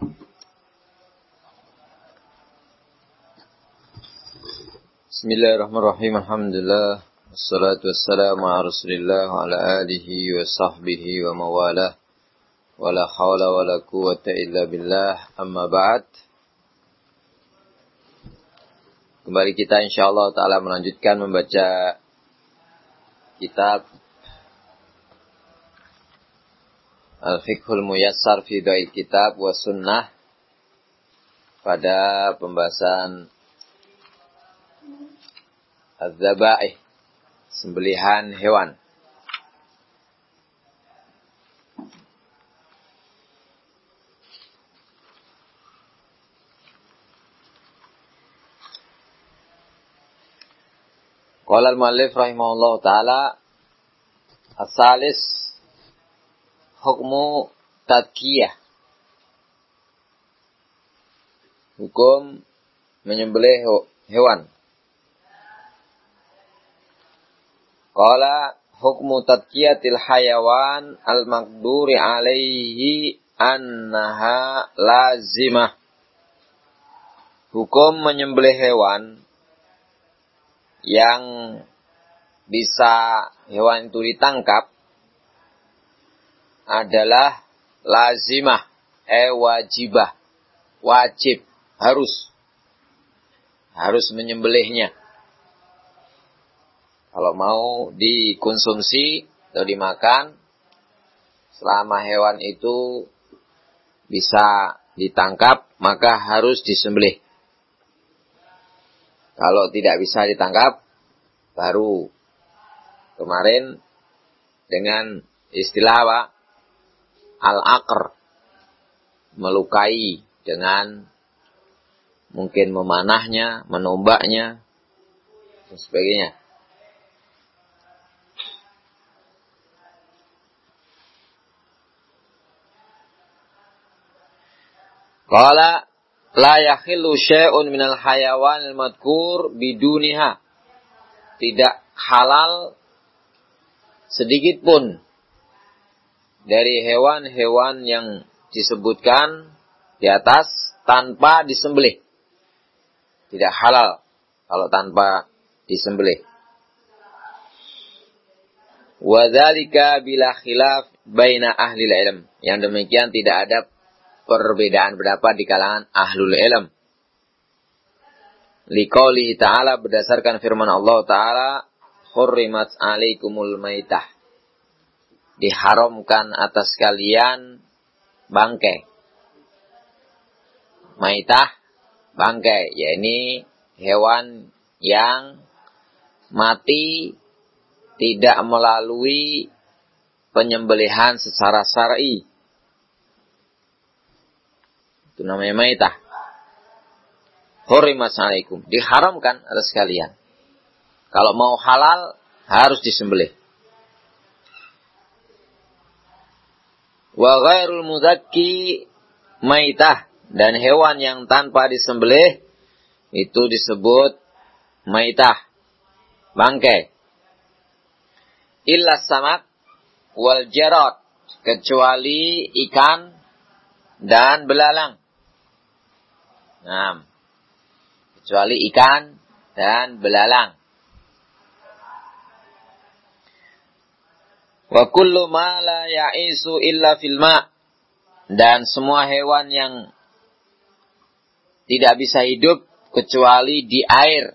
Bismillahirrahmanirrahim. Alhamdulillah. Wassalatu wassalamu ala Rasulillah wa ala alihi wa sahbihi wa mawalah. Wa la hawla wa la quwwata illa billah. Amma ba'd. Kembali kita insyaallah ta'ala melanjutkan membaca kitab Al-Fiqhul Muyassar fi Dha'il Kitab wa Sunnah pada pembahasan Az-Zaba'ih, sembelihan hewan. Qala al-muallif rahimahullah ta'ala as-salis hukmu tadkiyah. Hukum menyembelih hewan. Qala hukmu tadkiyatil hayawan al-maqduri alaihi annaha lazimah. Hukum menyembelih hewan yang bisa hewan itu ditangkap adalah lazimah, wajibah, wajib, harus menyembelihnya. Kalau mau dikonsumsi atau dimakan, selama hewan itu bisa ditangkap, maka harus disembelih. Kalau tidak bisa ditangkap, baru kemarin dengan istilah apa? Al-aqr, melukai dengan mungkin memanahnya, menombaknya, dan sebagainya. Qala la yakhillu syai'un minal hayawanil madhkur biduniha. Tidak halal sedikit pun dari hewan-hewan yang disebutkan di atas tanpa disembelih. Tidak halal kalau tanpa disembelih. Wa dzalika bila khilaf baina ahli ilm. Yang demikian tidak ada perbedaan pendapat di kalangan ahlul ilm. Liqaulihi ta'ala, berdasarkan firman Allah Ta'ala, hurrimat alaikumul maitah. Diharamkan atas kalian bangkai. Maitah, bangkai, yakni hewan yang mati tidak melalui penyembelihan secara syar'i. Itu namanya maitah. Hurrimat alaikum, diharamkan atas kalian. Kalau mau halal harus disembelih. Wa ghairul muzakki maitah, dan hewan yang tanpa disembelih itu disebut maitah, bangkai. Illa samak wal jarad, kecuali ikan dan belalang. Nah, kecuali ikan dan belalang. Wa kullu ma la ya'isu illa fil ma', dan semua hewan yang tidak bisa hidup kecuali di air,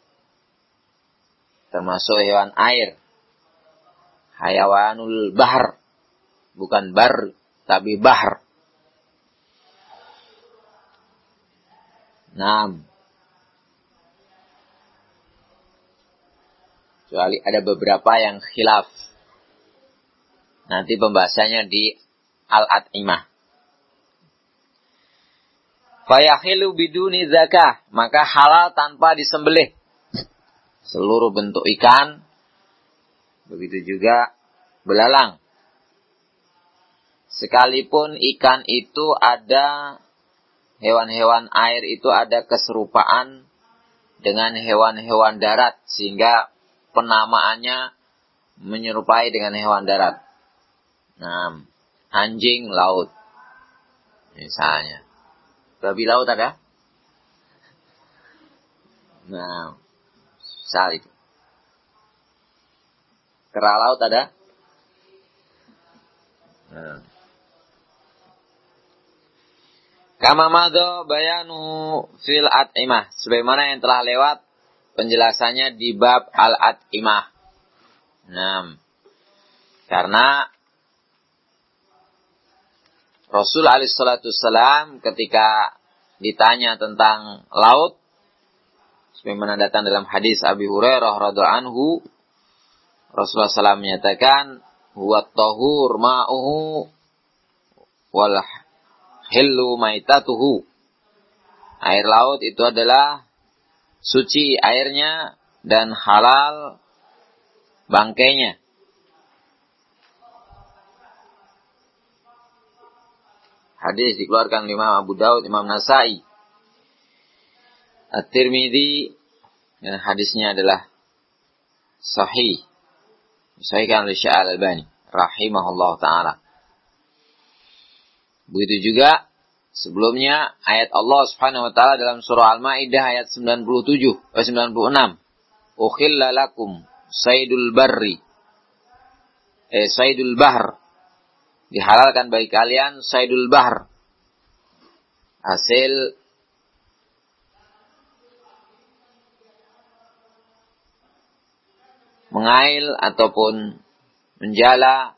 termasuk hewan air. Hayawanul bahr, bukan bar tapi bahr. Naam. Kecuali ada beberapa yang khilaf. Nanti pembahasannya di Al-At'imah. Fayahilu biduni zakah, maka halal tanpa disembelih. Seluruh bentuk ikan, begitu juga belalang. Sekalipun ikan itu ada, hewan-hewan air itu ada keserupaan dengan hewan-hewan darat, sehingga penamaannya menyerupai dengan hewan darat. Nah, anjing laut misalnya. Babi laut ada? Nah, saat itu. Kera laut ada? Nah. Kama madho bayanu fil at'imah. Sebagaimana yang telah lewat penjelasannya di bab al-at'imah. Nah, karena Rasul alaihissalam ketika ditanya tentang laut, sebagaimana datang dalam hadis Abi Hurairah radhiallahu anhu, Rasulullah SAW menyatakan, huwa tahur ma'uhu wal hillu maitatuhu. Air laut itu adalah suci airnya dan halal bangkainya. Hadis dikeluarkan oleh Imam Abu Daud, Imam Nasai, At-Tirmidzi, dan hadisnya adalah sahih. Disahihkan oleh Syekh Al-Albani rahimahullah ta'ala. Begitu juga sebelumnya ayat Allah Subhanahu wa taala dalam surah Al-Maidah ayat 96. Ukhilla lakum saydul barri. Saydul bahr. Dihalalkan bagi kalian saydul bahr. Hasil mengail ataupun menjala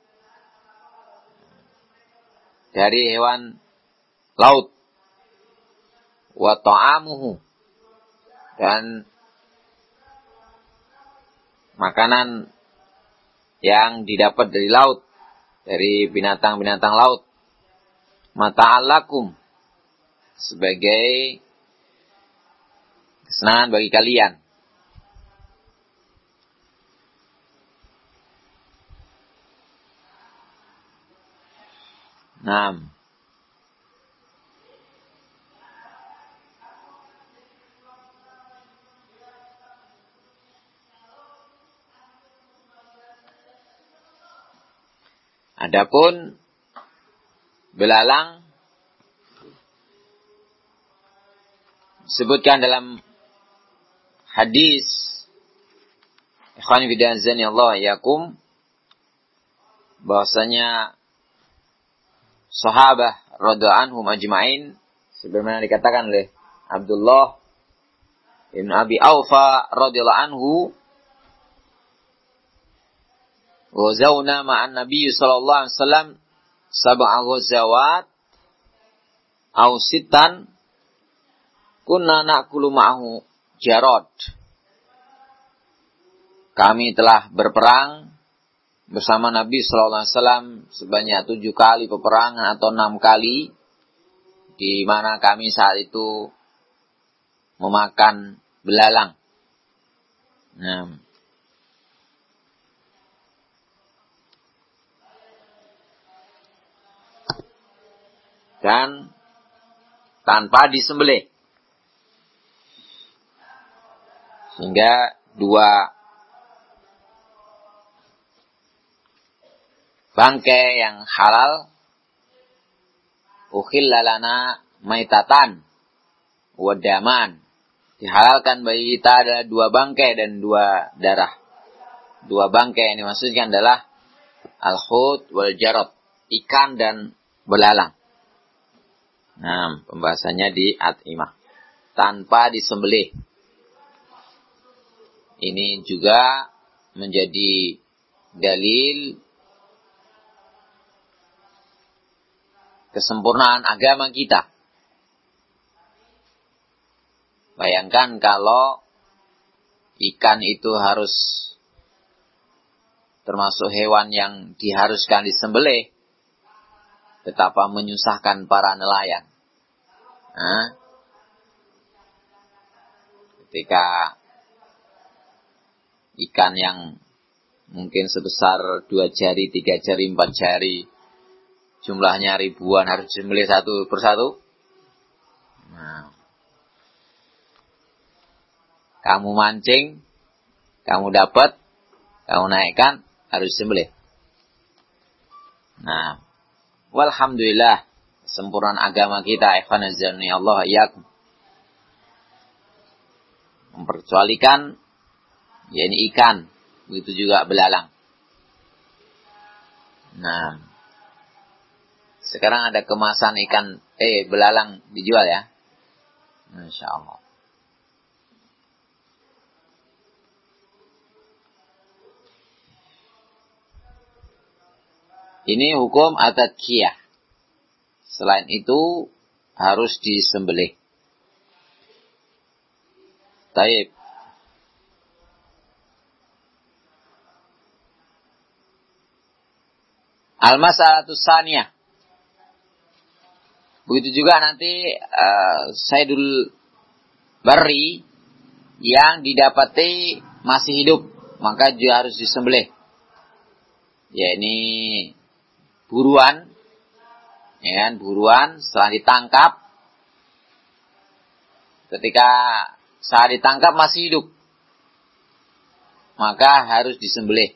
dari hewan laut. Wa ta'amuhu, dan makanan yang didapat dari laut, dari binatang-binatang laut. Mata'allakum, sebagai kesenangan bagi kalian. Nah, adapun belalang disebutkan dalam hadis ikhwan fillah azanillahu yakum, bahwasanya sahabah radhiyallahu anhum ajma'in, sebagaimana dikatakan oleh Abdullah bin Abi Aufa radhiyallahu anhu, ghazawna ma'an Nabi sallallahu alaihi wasallam sab'a ghazawat aw sittan kunna na'kulu ma'ahu jarad. Kami telah berperang bersama Nabi sallallahu alaihi wasallam sebanyak 7 kali peperangan atau 6 kali, di mana kami saat itu memakan belalang. Nah, dan tanpa disembelih, sehingga 2 bangkai yang halal, ukhilla lana maitatan wa daman, dihalalkan bagi kita adalah 2 bangkai dan 2 darah. 2 bangkai yang dimaksudkan adalah al-hut wal jarad, ikan dan belalang. Nah, pembahasannya di at'imah, tanpa disembelih. Ini juga menjadi dalil kesempurnaan agama kita. Bayangkan kalau ikan itu harus termasuk hewan yang diharuskan disembelih, betapa menyusahkan para nelayan. Nah, ketika ikan yang mungkin sebesar 2 jari, 3 jari, 4 jari, jumlahnya ribuan, harus disembelih satu persatu. Nah, kamu mancing, kamu dapat, kamu naikkan, harus disembelih. Nah, walhamdulillah, kesempurnaan agama kita, ikhwan azani Allah iyyakum. Memperkecualikan yakni ikan, begitu juga belalang. Nah, sekarang ada kemasan ikan belalang dijual ya. Masya Allah. Ini hukum at-tadkiyah. Selain itu harus disembelih. Taib. Al-mas'alatus tsaniyah. Begitu juga nanti Saidul Barri yang didapati masih hidup, maka juga harus disembelih. Ya ini buruan, ya kan, buruan setelah ditangkap. Ketika saat ditangkap masih hidup, maka harus disembelih.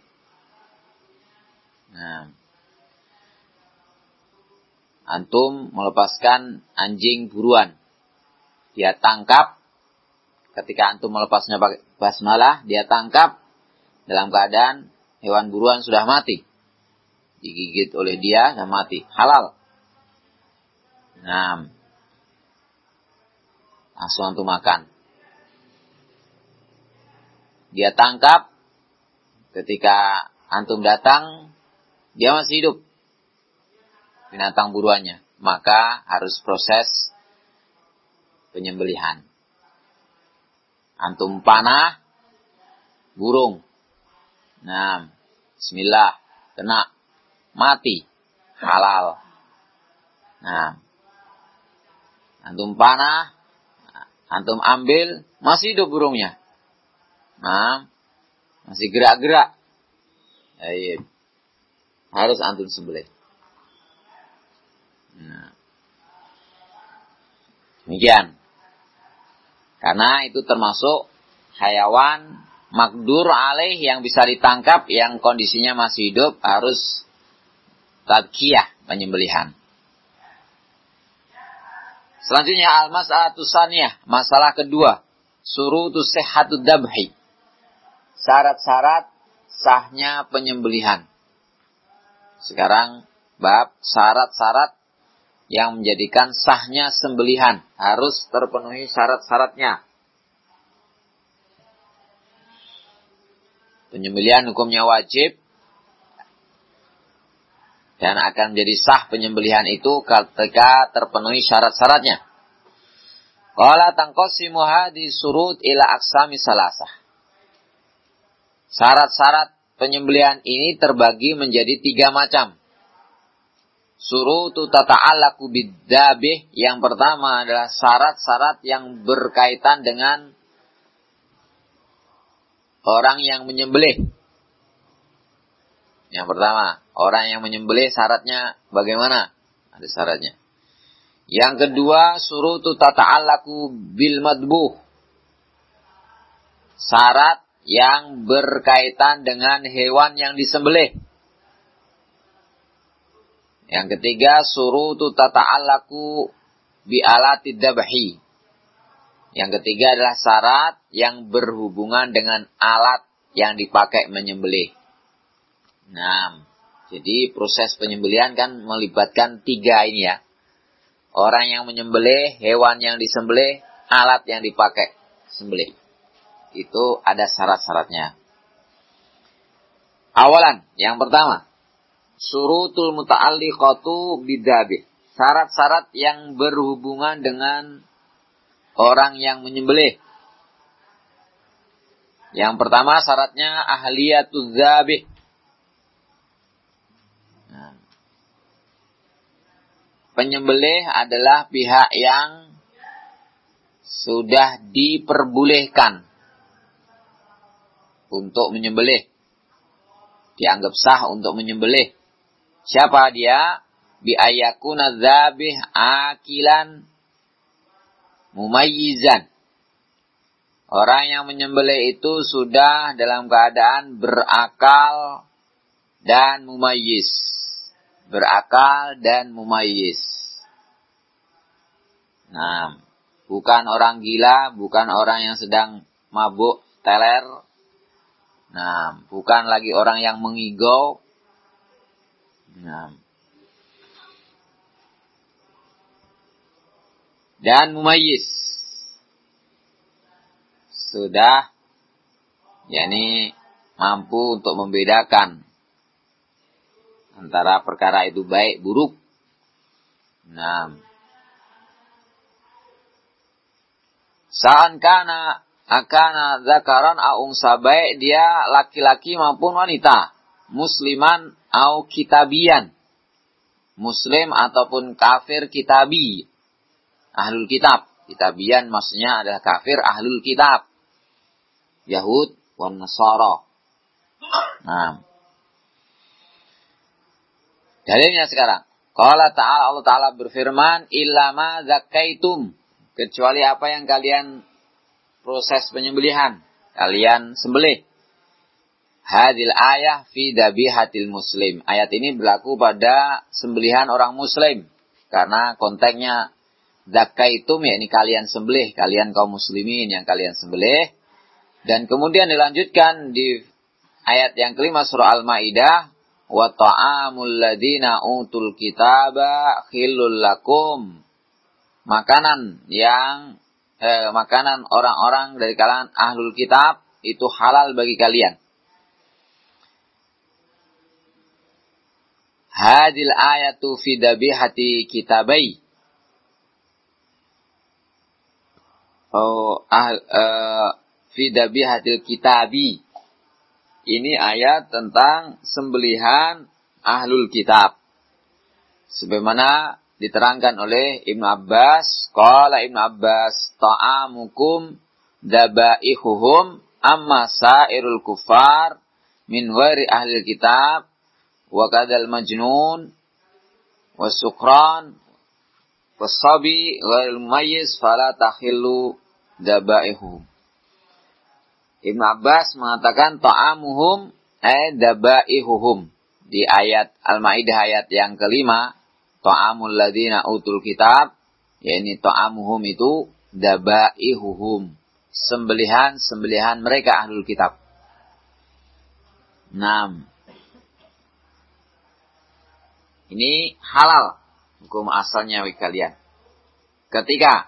Nah, antum melepaskan anjing buruan, dia tangkap. Ketika antum melepasnya pakai basmalah, dia tangkap dalam keadaan hewan buruan sudah mati. Digigit oleh dia dan mati. Halal. Nah, langsung antum makan. Dia tangkap. Ketika antum datang, dia masih hidup. Binatang buruannya. Maka harus proses penyembelihan. Antum panah burung. Nah, bismillah, kena, mati, halal. Nah, antum panah, antum ambil, masih hidup burungnya. Nah, masih gerak-gerak. Harus antum sembelih. Nah, demikian. Karena itu termasuk hayawan makdur alaih yang bisa ditangkap, yang kondisinya masih hidup, harus tadkiyah, penyembelihan. Selanjutnya al-mas'alatus tsaniyah, masalah kedua, surutus sihhatud dabhi. Syarat-syarat sahnya penyembelihan. Sekarang bab syarat-syarat yang menjadikan sahnya sembelihan, harus terpenuhi syarat-syaratnya. Penyembelihan hukumnya wajib dan akan menjadi sah penyembelihan itu ketika terpenuhi syarat-syaratnya. Qala tanqasimu hadhihi surut ila aqsami salasah. Syarat-syarat penyembelihan ini terbagi menjadi 3 macam. Surutu tata'allaqu bidzabih, yang pertama adalah syarat-syarat yang berkaitan dengan orang yang menyembelih. Yang pertama, orang yang menyembelih syaratnya bagaimana? Ada syaratnya. Yang kedua, surutu tata'allaqu bil madbuh. Syarat yang berkaitan dengan hewan yang disembelih. Yang ketiga, surutu tata'allaqu bi alatid dabhi. Yang ketiga adalah syarat yang berhubungan dengan alat yang dipakai menyembelih. Nah, jadi proses penyembelihan kan melibatkan 3 ini ya. Orang yang menyembelih, hewan yang disembelih, alat yang dipakai sembelih. Itu ada syarat-syaratnya. Awalan, yang pertama, surutul muta'alliqatu bidzabih. Syarat-syarat yang berhubungan dengan orang yang menyembelih. Yang pertama syaratnya ahliyatuz zabih. Nah, penyembelih adalah pihak yang sudah diperbolehkan untuk menyembelih. Dianggap sah untuk menyembelih. Siapa dia? Bi ayyakuna dzabih akilan mumayyizan. Orang yang menyembelih itu sudah dalam keadaan berakal dan mumayyiz. Berakal dan mumayyiz. Nah, bukan orang gila, bukan orang yang sedang mabuk, teler. Nah, bukan lagi orang yang mengigau. Nah. Dan mumayyiz. Sudah, yakni mampu untuk membedakan antara perkara itu baik, buruk. Nah, sa'an kana akana zakaran au unsa, baik dia laki-laki maupun wanita, musliman au kitabian, muslim ataupun kafir kitabi, ahlul kitab. Kitabian maksudnya adalah kafir ahlul kitab, Yahud wan Nasara. Nah, dalilnya sekarang. Qala ta'ala, Allah Ta'ala berfirman, illa ma zakaitum, kecuali apa yang kalian proses penyembelihan, kalian sembelih. Hadil ayah fi dabihatil muslim. Ayat ini berlaku pada sembelihan orang muslim. Karena konteksnya zakaitum, yakni kalian sembelih, kalian kaum muslimin yang kalian sembelih. Dan kemudian dilanjutkan di ayat yang kelima surah Al-Maidah, wa ta'amul ladzina utul kitaba khillul lakum. Makanan orang-orang dari kalangan ahlul kitab itu halal bagi kalian. Hadil ayatu fi dabihati kitabai. Fi dabihatil kitabi. Ini ayat tentang sembelihan ahlul kitab. Sebagaimana diterangkan oleh Ibnu Abbas, qala Ibnu Abbas, ta'amukum dabaihuhum amma sairul kufar min ghairi ahlil kitab wa kadal majnun wasukran wasabi ghairil mumayyiz fala takhillu dabaihuhum. Ibnu Abbas mengatakan ta'amuhum dabaihuhum. Di ayat Al-Maidah ayat yang kelima, ta'amul ladzina utul kitab, yakni ta'amuhum itu dabaihuhum, sembelihan mereka ahlul kitab. 6. Ini halal hukum asalnya bagi kalian. Ketika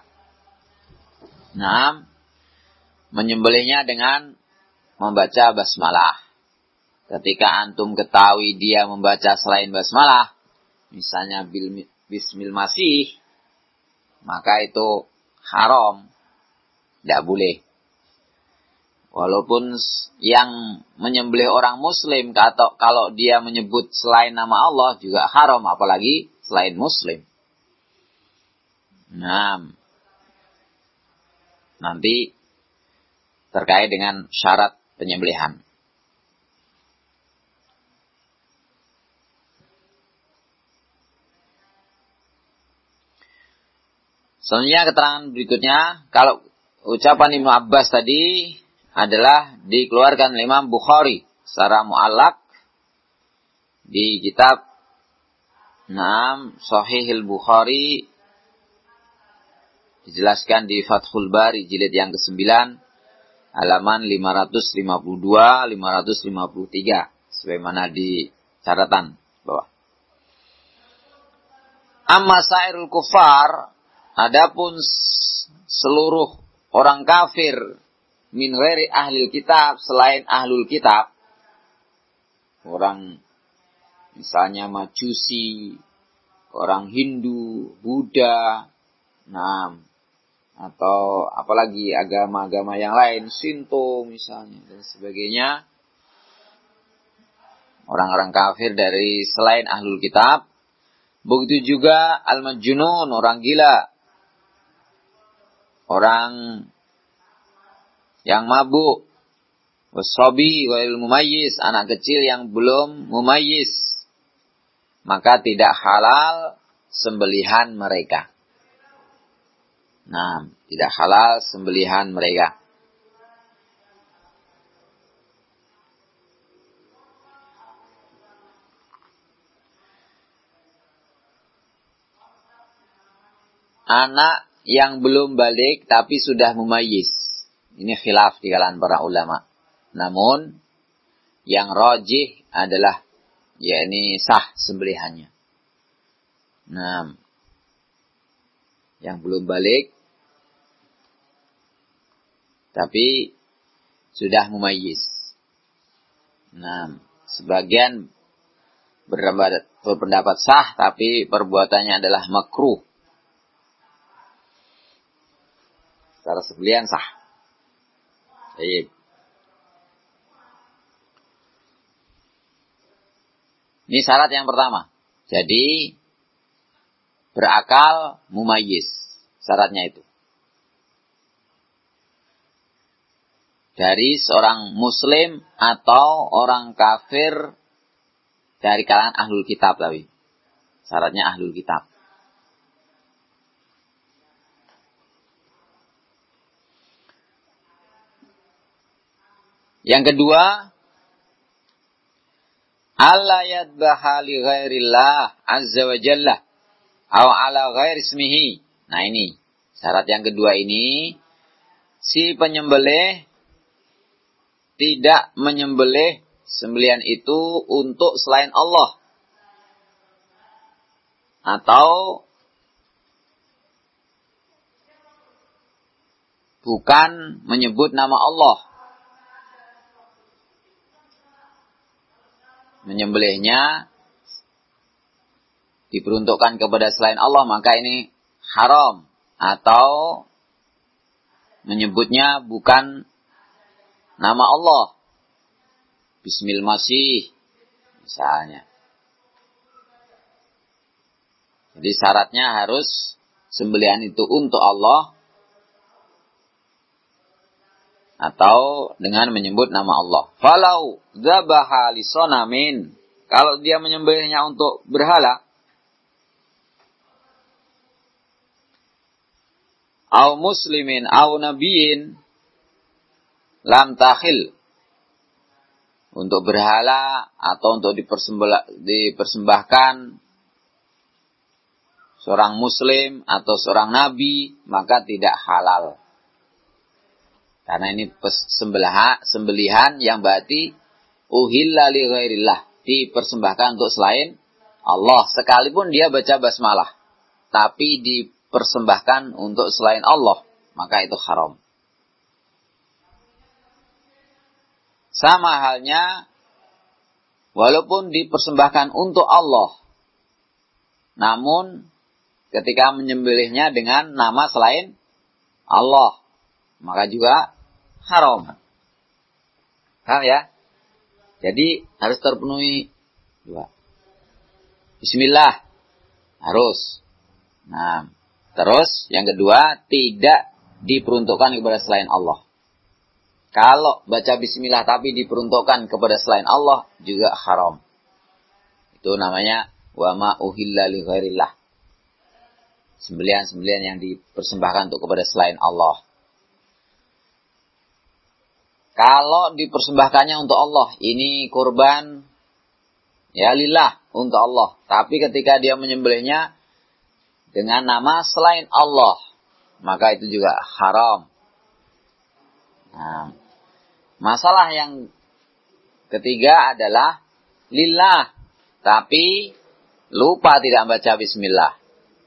6, menyembelihnya dengan membaca basmalah. Ketika antum ketahui dia membaca selain basmalah, misalnya bismil masih, maka itu haram, tidak boleh. Walaupun yang menyembelih orang muslim, kalau dia menyebut selain nama Allah juga haram, apalagi selain muslim. Nah, nanti terkait dengan syarat penyembelihan. Selanjutnya keterangan berikutnya, kalau ucapan Ibnu Abbas tadi adalah dikeluarkan oleh Imam Bukhari secara mu'allaq di kitab Sahihul Bukhari, dijelaskan di Fathul Bari jilid yang ke-9 halaman 552 553 sebagaimana di catatan bawah. Amma sairul kufar, adapun seluruh orang kafir min ghairi ahlil kitab, selain ahlul kitab, orang misalnya Majusi, orang Hindu, Buddha, atau apalagi agama-agama yang lain, Shinto misalnya dan sebagainya, orang-orang kafir dari selain ahlul kitab. Begitu juga al-majnun, orang gila, orang yang mabuk, wasabi wal mumayyiz, anak kecil yang belum mumayyiz, maka tidak halal sembelihan mereka. Tidak halal sembelihan mereka. Anak yang belum balik tapi sudah mumayyiz. Ini khilaf di kalangan para ulama. Namun yang rajih adalah yakni sah sembelihannya. Nah, yang belum balik tapi sudah mumayyiz. Nah, sebagian berpendapat sah tapi perbuatannya adalah makruh. Secara sembelihan sah. Baik. Ini syarat yang pertama. Jadi berakal mumayyiz. Syaratnya itu. Dari seorang muslim atau orang kafir dari kalangan ahlul kitab tapi. Syaratnya ahlul kitab. Yang kedua, alla yadbaha li ghairillah azza wa jalla aw ala ghairi ismihi. Nah ini, syarat yang kedua ini, si penyembelih tidak menyembelih sembelihan itu untuk selain Allah. Atau bukan menyebut nama Allah. Menyembelihnya diperuntukkan kepada selain Allah, maka ini haram. Atau menyebutnya bukan nama Allah. Bismil Masih misalnya. Jadi syaratnya harus sembelihan itu untuk Allah atau dengan menyebut nama Allah. Falau dzabaha li sonamin. Kalau dia menyembelihnya untuk berhala, au muslimin au nabiyin, lam takhil. Untuk berhala atau untuk dipersembahkan seorang muslim atau seorang nabi, maka tidak halal. Karena ini sembelihan yang berarti uhilla li ghairillah, dipersembahkan untuk selain Allah. Sekalipun dia baca basmalah, tapi dipersembahkan untuk selain Allah, maka itu haram. Sama halnya, walaupun dipersembahkan untuk Allah, namun ketika menyembelihnya dengan nama selain Allah, maka juga haram. Paham ya? Jadi harus terpenuhi dua. Bismillah. Harus. Nah, terus yang kedua, tidak diperuntukkan kepada selain Allah. Kalau baca bismillah tapi diperuntukkan kepada selain Allah, juga haram. Itu namanya wa ma uhilla li ghairillah. Sembelihan-sembelihan yang dipersembahkan untuk kepada selain Allah. Kalau dipersembahkannya untuk Allah, ini kurban ya lillah, untuk Allah. Tapi ketika dia menyembelihnya dengan nama selain Allah, maka itu juga haram. Nah, masalah yang ketiga adalah lillah, tapi lupa tidak membaca bismillah.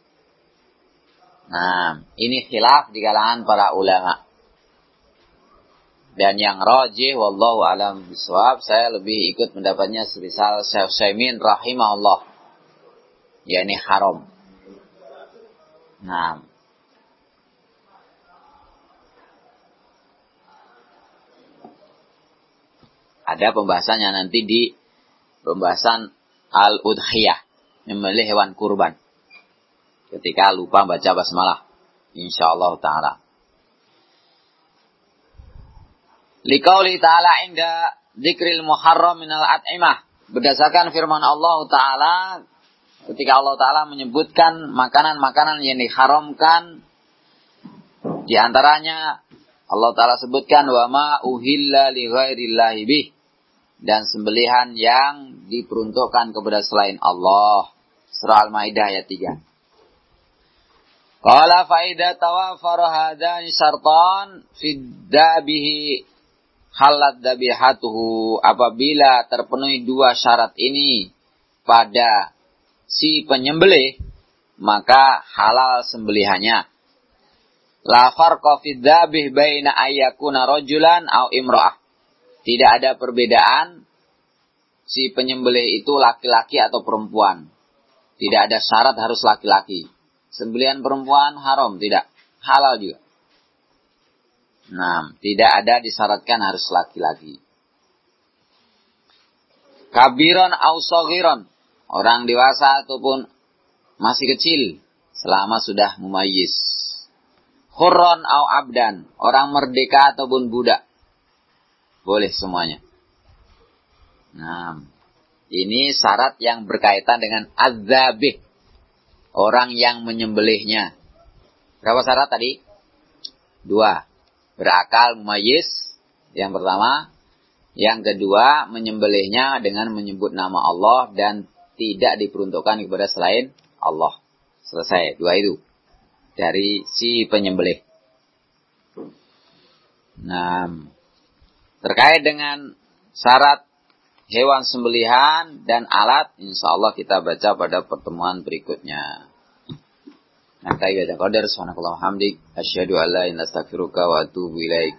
Nah, ini khilaf di kalangan para ulama. Dan yang rajih wallahu alam bisawab, saya lebih ikut pendapatnya semisal Syekh Utsaimin rahimahullah, yakni haram. Nah, ada pembahasannya nanti di pembahasan al-udhiyah, menyembelih hewan kurban, ketika lupa baca basmalah, insyaallah taala. Liqauli ta'ala inda dzikril muharram minal at'imah. Berdasarkan firman Allah Ta'ala, ketika Allah Ta'ala menyebutkan makanan-makanan yang diharamkan, di antaranya Allah Ta'ala sebutkan wa ma uhilla li ghairillahi bih, dan sembelihan yang diperuntukkan kepada selain Allah. Surah Al-Maidah ayat 3. Qala fa idza tawaffara hadani syartan fiddabihi halat dabihatuhu. Apabila terpenuhi dua syarat ini pada si penyembelih, maka halal sembelihannya. La farqa fid dzabih baina ayyakuna rajulan aw imra'ah. Tidak ada perbedaan si penyembelih itu laki-laki atau perempuan. Tidak ada syarat harus laki-laki. Sembelihan perempuan haram, tidak. Halal juga. Nah, tidak ada disyaratkan harus laki-laki. Kabiron aw saghiron. Orang dewasa ataupun masih kecil selama sudah mumayyiz. Hurron au abdan, orang merdeka ataupun budak. Boleh semuanya. Nah, ini syarat yang berkaitan dengan az-zabih. Orang yang menyembelihnya. Berapa syarat tadi? 2. Berakal mumayyiz. Yang pertama. Yang kedua, menyembelihnya dengan menyebut nama Allah dan tidak diperuntukkan kepada selain Allah. Selesai, 2 itu. Dari si penyembelih. Nah, terkait dengan syarat hewan sembelihan dan alat, insyaallah kita baca pada pertemuan berikutnya. Nah, kita baca qadar subhanakallahumma hamdik asyhadu an la ilaha illa anta astaghfiruka wa atubu ilaik.